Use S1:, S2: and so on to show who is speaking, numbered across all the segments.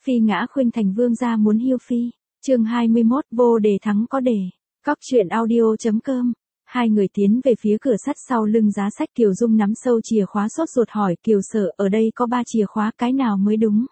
S1: Phi ngã khuynh thành vương gia muốn hiêu phi. Chương 21, vô đề thắng có đề. Cóc truyện audio.com. Hai người tiến về phía cửa sắt sau lưng giá sách. Kiều Dung nắm sâu chìa khóa sốt ruột hỏi Kiều Sở, ở đây có 3 chìa khóa, cái nào mới đúng?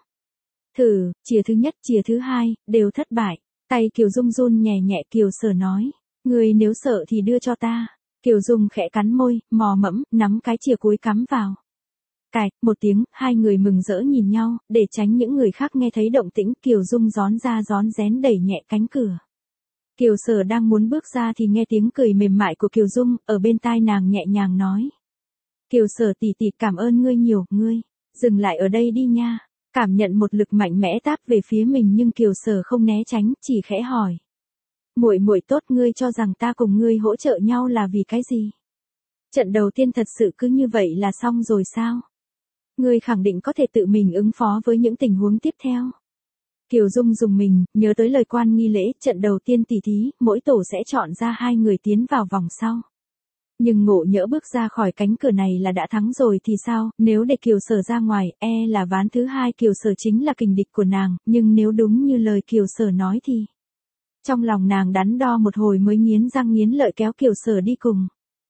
S1: Thử, chìa thứ nhất, chìa thứ hai, đều thất bại. Tay Kiều Dung run nhẹ nhẹ. Kiều Sở nói, người nếu sợ thì đưa cho ta. Kiều Dung khẽ cắn môi, mò mẫm, nắm cái chìa cuối cắm vào. Cạch, một tiếng, hai người mừng rỡ nhìn nhau, để tránh những người khác nghe thấy động tĩnh, Kiều Dung rón ra rón rén đẩy nhẹ cánh cửa. Kiều Sở đang muốn bước ra thì nghe tiếng cười mềm mại của Kiều Dung, ở bên tai nàng nhẹ nhàng nói. Kiều Sở tỷ tỷ, cảm ơn ngươi nhiều, ngươi, dừng lại ở đây đi nha. Cảm nhận một lực mạnh mẽ táp về phía mình nhưng Kiều Sở không né tránh, chỉ khẽ hỏi. Muội muội tốt, ngươi cho rằng ta cùng ngươi hỗ trợ nhau là vì cái gì? Trận đầu tiên thật sự cứ như vậy là xong rồi sao? Ngươi khẳng định có thể tự mình ứng phó với những tình huống tiếp theo. Kiều Dung dùng mình, nhớ tới lời quan nghi lễ, trận đầu tiên tỷ thí, mỗi tổ sẽ chọn ra 2 người tiến vào vòng sau. Nhưng ngộ nhỡ bước ra khỏi cánh cửa này là đã thắng rồi thì sao, nếu để Kiều Sở ra ngoài, là ván thứ 2 Kiều Sở chính là kình địch của nàng, nhưng nếu đúng như lời Kiều Sở nói thì... Trong lòng nàng đắn đo một hồi mới nghiến răng nghiến lợi kéo Kiều Sở đi cùng.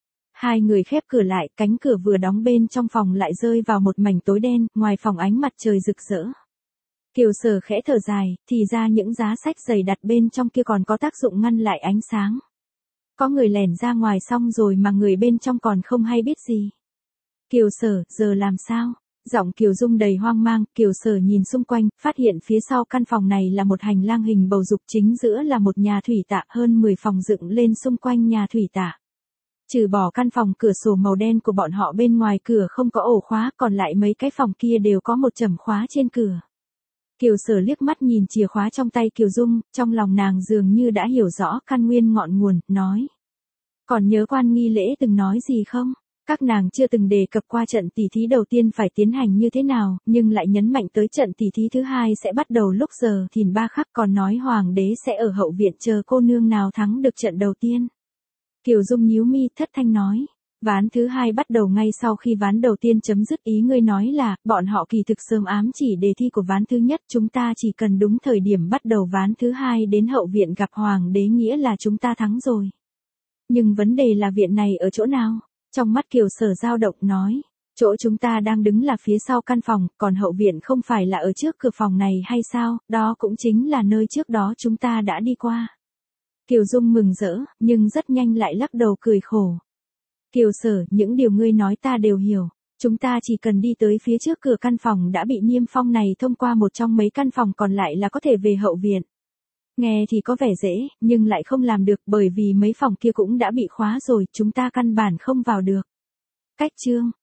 S1: Hai người khép cửa lại, cánh cửa vừa đóng bên trong phòng lại rơi vào một mảnh tối đen, ngoài phòng ánh mặt trời rực rỡ. Kiều Sở khẽ thở dài, thì ra những giá sách dày đặt bên trong kia còn có tác dụng ngăn lại ánh sáng. Có người lẻn ra ngoài xong rồi mà người bên trong còn không hay biết gì. Kiều Sở, giờ làm sao? Giọng Kiều Dung đầy hoang mang. Kiều Sở nhìn xung quanh, phát hiện phía sau căn phòng này là một hành lang hình bầu dục, chính giữa là một nhà thủy tạ, hơn 10 phòng dựng lên xung quanh nhà thủy tạ. Trừ bỏ căn phòng cửa sổ màu đen của bọn họ, bên ngoài cửa không có ổ khóa, còn lại mấy cái phòng kia đều có một chẩm khóa trên cửa. Kiều Sở liếc mắt nhìn chìa khóa trong tay Kiều Dung, trong lòng nàng dường như đã hiểu rõ căn nguyên ngọn nguồn, nói. Còn nhớ quan nghi lễ từng nói gì không? Các nàng chưa từng đề cập qua trận tỷ thí đầu tiên phải tiến hành như thế nào, nhưng lại nhấn mạnh tới trận tỷ thí thứ 2 sẽ bắt đầu lúc giờ thìn 3 khắc, còn nói hoàng đế sẽ ở hậu viện chờ cô nương nào thắng được trận đầu tiên. Kiều Dung nhíu mi, thất thanh nói. Ván thứ 2 bắt đầu ngay sau khi ván đầu tiên chấm dứt, ý ngươi nói là, bọn họ kỳ thực sớm ám chỉ đề thi của ván thứ nhất, chúng ta chỉ cần đúng thời điểm bắt đầu ván thứ 2 đến hậu viện gặp hoàng đế nghĩa là chúng ta thắng rồi. Nhưng vấn đề là viện này ở chỗ nào? Trong mắt Kiều Sở dao động, nói. Chỗ chúng ta đang đứng là phía sau căn phòng, còn hậu viện không phải là ở trước cửa phòng này hay sao, đó cũng chính là nơi trước đó chúng ta đã đi qua. Kiều Dung mừng rỡ, nhưng rất nhanh lại lắc đầu cười khổ. Kiều Sở, những điều ngươi nói ta đều hiểu. Chúng ta chỉ cần đi tới phía trước cửa căn phòng đã bị niêm phong này, thông qua một trong mấy căn phòng còn lại là có thể về hậu viện. Nghe thì có vẻ dễ, nhưng lại không làm được, bởi vì mấy phòng kia cũng đã bị khóa rồi, chúng ta căn bản không vào được. Cách chương